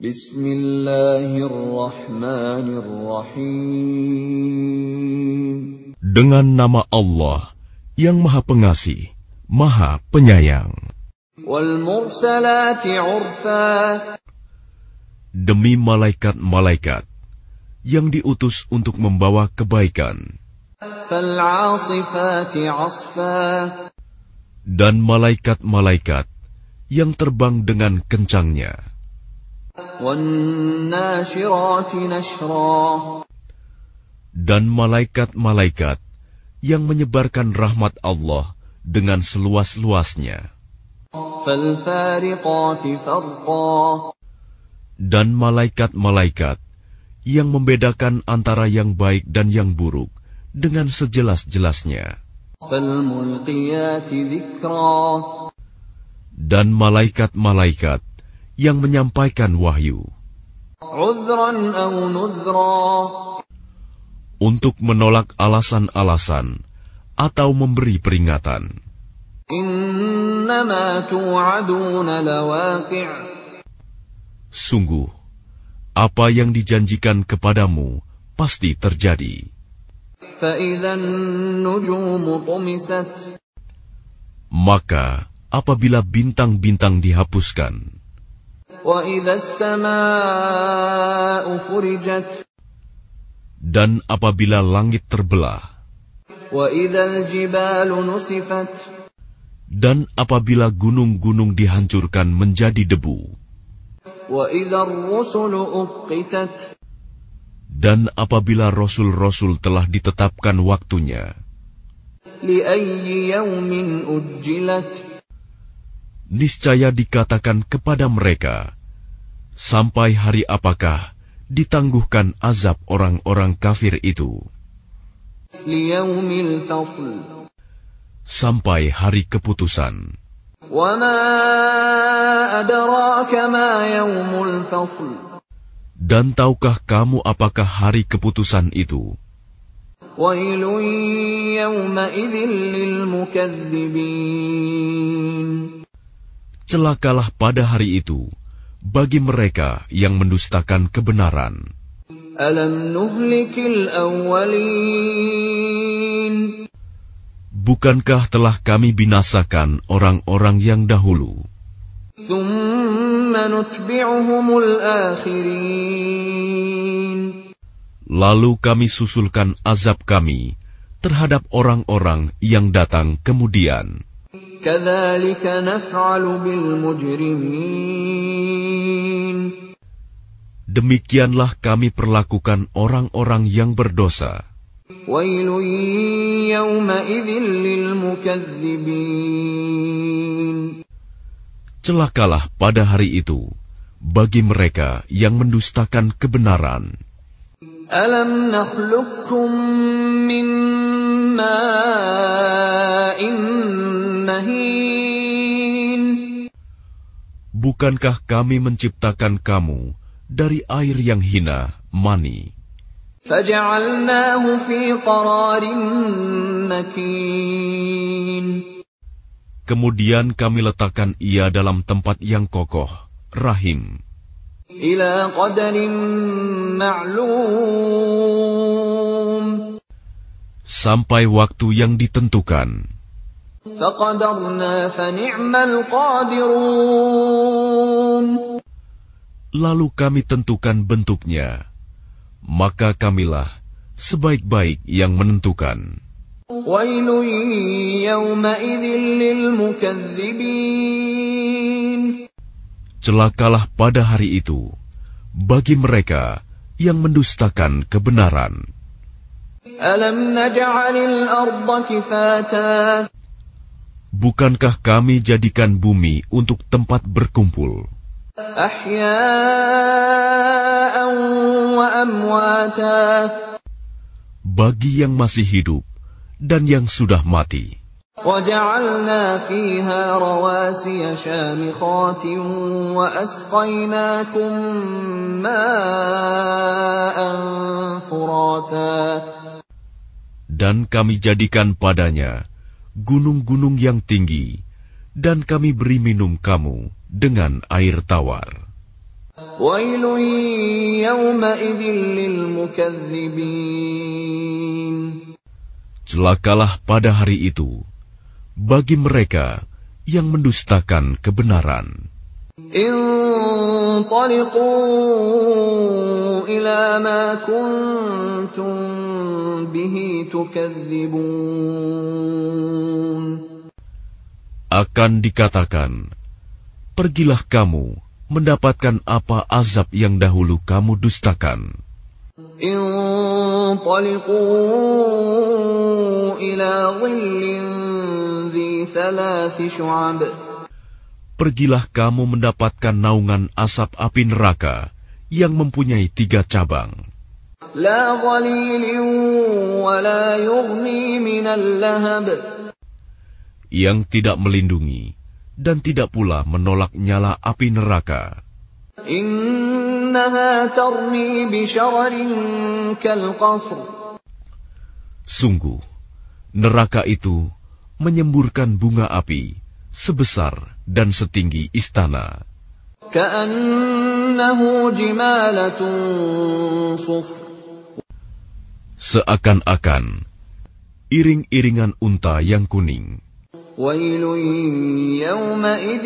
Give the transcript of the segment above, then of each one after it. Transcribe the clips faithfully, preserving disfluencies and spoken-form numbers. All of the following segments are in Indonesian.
Bismillahirrahmanirrahim. Dengan nama Allah yang Maha Pengasih, Maha Penyayang. Wal mursalati urfa. Demi malaikat-malaikat yang diutus untuk membawa kebaikan. Fal 'asifati 'asfa. Dan malaikat-malaikat yang terbang dengan kencangnya. Wan nashirati nashra. Dan malaikat-malaikat yang menyebarkan rahmat Allah dengan seluas-luasnya. Fal fariqati farqa. Dan malaikat-malaikat yang membedakan antara yang baik dan yang buruk dengan sejelas-jelasnya. Fal mulqiyati dzikra. Dan malaikat-malaikat yang menyampaikan wahyu. Uzran aw nuzra. Untuk menolak alasan-alasan atau memberi peringatan. Innama tu'aduna lawaqi'. Sungguh, apa yang dijanjikan kepadamu pasti terjadi. فَإِذَا النُّجُومُ طُمِسَتْ. Maka, apabila bintang-bintang dihapuskan. وَإِذَا السَّمَاءُ فُرِجَتْ. Dan apabila langit terbelah. وَإِذَا الْجِبَالُ نُسِفَتْ. Dan apabila gunung-gunung dihancurkan menjadi debu. وَإِذَا الرُّسُلُ أُقِّتَتْ. Dan apabila rasul-rasul telah ditetapkan waktunya. لِأَيِّ يَوْمٍ أُجِّلَتْ. Niscaya dikatakan kepada mereka, sampai hari apakah ditangguhkan azab orang-orang kafir itu? لِيَوْمِ الْفَصْلِ. Sampai hari keputusan. وَمَا أَدْرَاكَ مَا يَوْمُ الْفَصْلِ. Dan tahukah kamu apakah hari keputusan itu? وَيْلٌ يَوْمَئِذٍ لِلْمُكَذِّبِينَ. Celakalah pada hari itu bagi mereka yang mendustakan kebenaran. أَلَمْ نُهْلِكِ الْأَوَّلِينَ. Bukankah telah kami binasakan orang-orang yang dahulu? ثُمَّ نُتْبِعُهُمُ الْآخِرِينَ. Lalu kami susulkan azab kami terhadap orang-orang yang datang kemudian. كَذَلِكَ نَفْعَلُ بِالْمُجْرِمِينَ. Demikianlah kami perlakukan orang-orang yang berdosa. وَيْلٌ يَوْمَئِذٍ لِلْمُكَذِّبِينَ. Celakalah pada hari itu bagi mereka yang mendustakan kebenaran. أَلَمْ نَخْلُقكُّم مِّن مَّاءٍ مَّهِينٍ. Bukankah kami menciptakan kamu dari air yang hina, mani? فَجَعَلْنَاهُ فِي قَرَارٍ مَّكِينٍ. Kemudian kami letakkan ia dalam tempat yang kokoh, rahim. إِلَى قَدَرٍ مَّعْلُومٍ. Sampai waktu yang ditentukan. فَقَدَرْنَا فَنِعْمَ الْقَادِرُونَ. Lalu kami tentukan bentuknya. Maka kamilah sebaik-baik yang menentukan. وَيْلٌ يَوْمَئِذٍ لِلْمُكَذِّبِينَ. Celakalah pada hari itu bagi mereka yang mendustakan kebenaran. أَلَمْ نَجْعَلِ الْأَرْضَ كِفَاتًا. Bukankah kami jadikan bumi untuk tempat berkumpul? أَحْيَاءً وَأَمْوَاتًا. Bagi yang masih hidup dan yang sudah mati. وَجَعَلْنَا فِيهَا رَوَاسِيَ شَامِخَاتٍ وَأَسْقَيْنَاكُم مَّاءً فُرَاتًا. Dan kami jadikan padanya gunung-gunung yang tinggi, dan kami beri minum kamu dengan air tawar. ويل يومئذ للمكذبين. Celakalah pada hari itu bagi mereka yang mendustakan kebenaran. انطلقوا إلى ما كنتم به تكذبون. Akan dikatakan, pergilah kamu mendapatkan apa azab yang dahulu kamu dustakan. انطلقوا إلى ظل ذي ثلاث شعب. Pergilah kamu mendapatkan naungan asap api neraka yang mempunyai tiga cabang. لا ظليل ولا يغني من اللهب. Yang tidak melindungi dan tidak pula menolak nyala api neraka. إنها ترمي بشرر كالقصر. Sungguh, neraka itu menyemburkan bunga api sebesar dan setinggi istana. كأنه جمالة صفر. Seakan-akan iring-iringan unta yang kuning. ويل يومئذ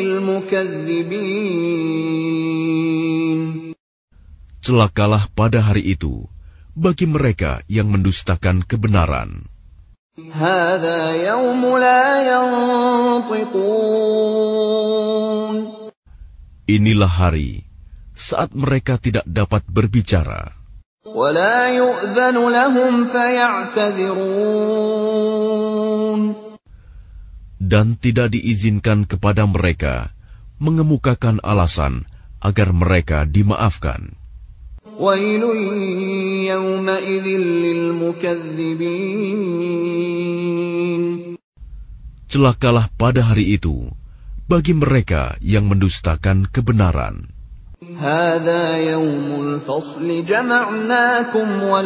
للمكذبين. Celakalah pada hari itu bagi mereka yang mendustakan kebenaran. هذا يوم لا ينطقون. Inilah hari saat mereka tidak dapat berbicara. ولا يؤذن لهم فيعتذرون. Dan tidak diizinkan kepada mereka mengemukakan alasan agar mereka dimaafkan. ويل يومئذ للمكذبين. Celakalah pada hari itu bagi mereka yang mendustakan kebenaran. هذا يوم الفصل جمعناكم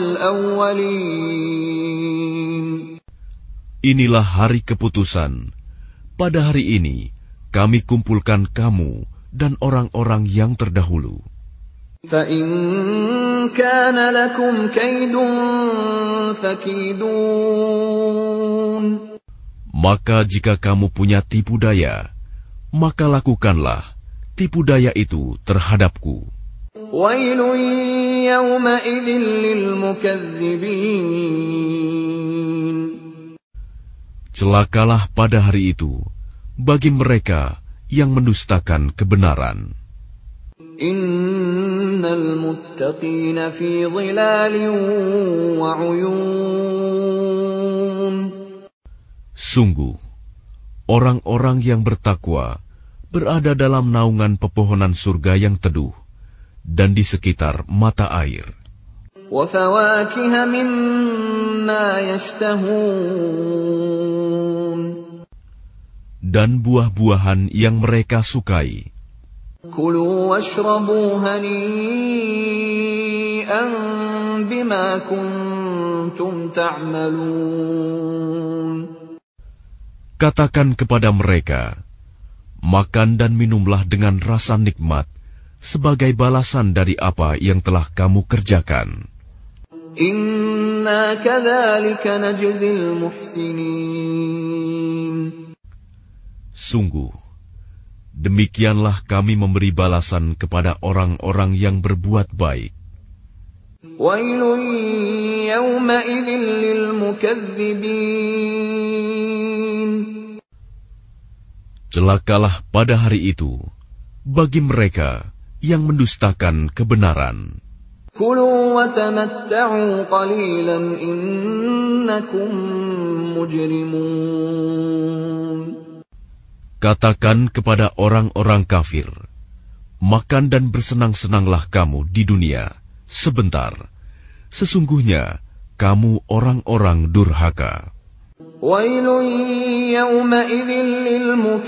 والأولين. Inilah hari keputusan. Pada hari ini kami kumpulkan kamu dan orang-orang yang terdahulu. فإن كان لكم كيد فكيدون. Maka jika kamu punya tipu daya, maka lakukanlah tipu daya itu terhadapku. ويل يومئذ للمكذبين. Celakalah pada hari itu bagi mereka yang mendustakan kebenaran. Innal muttaqina fi dhilalin wa 'uyun. Sungguh, orang-orang yang bertakwa berada dalam naungan pepohonan surga yang teduh dan di sekitar mata air. Wa fawakiha mimma yashtahun. Dan buah-buahan yang mereka sukai. Kulu washrabu hani'an bima kuntum ta'malun. Katakan kepada mereka, makan dan minumlah dengan rasa nikmat sebagai balasan dari apa yang telah kamu kerjakan. Inna kadzalika najzil muhsinin. Sungguh, demikianlah kami memberi balasan kepada orang-orang yang berbuat baik. Wailun yawma'idhin lil mukadzibin. Celakalah pada hari itu bagi mereka yang mendustakan kebenaran. Kulu wa tamatta'u qalilan innakum mujrimun. Katakan kepada orang-orang kafir, makan dan bersenang-senanglah kamu di dunia sebentar. Sesungguhnya kamu orang-orang durhaka. Wailun yawma'idhin lil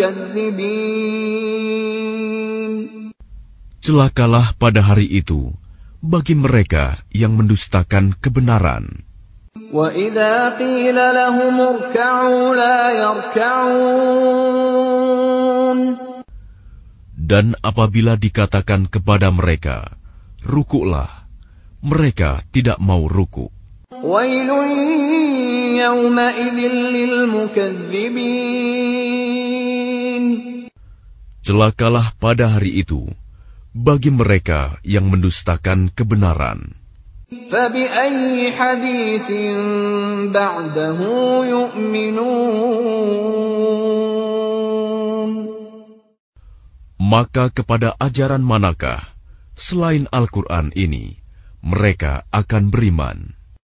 mukadzibin. Celakalah pada hari itu bagi mereka yang mendustakan kebenaran. Wa idza qila lahum irka'u la yarka'un. Dan apabila dikatakan kepada mereka, rukuklah, mereka tidak mau rukuk. Wailun yawma'idhin lilmukaththibin. Celakalah pada hari itu bagi mereka yang mendustakan kebenaran. فَبِأَيِّ حَدِيثٍ بَعْدَهُ يُؤْمِنُونَ. Maka kepada ajaran manakah selain Al-Quran ini mereka akan beriman?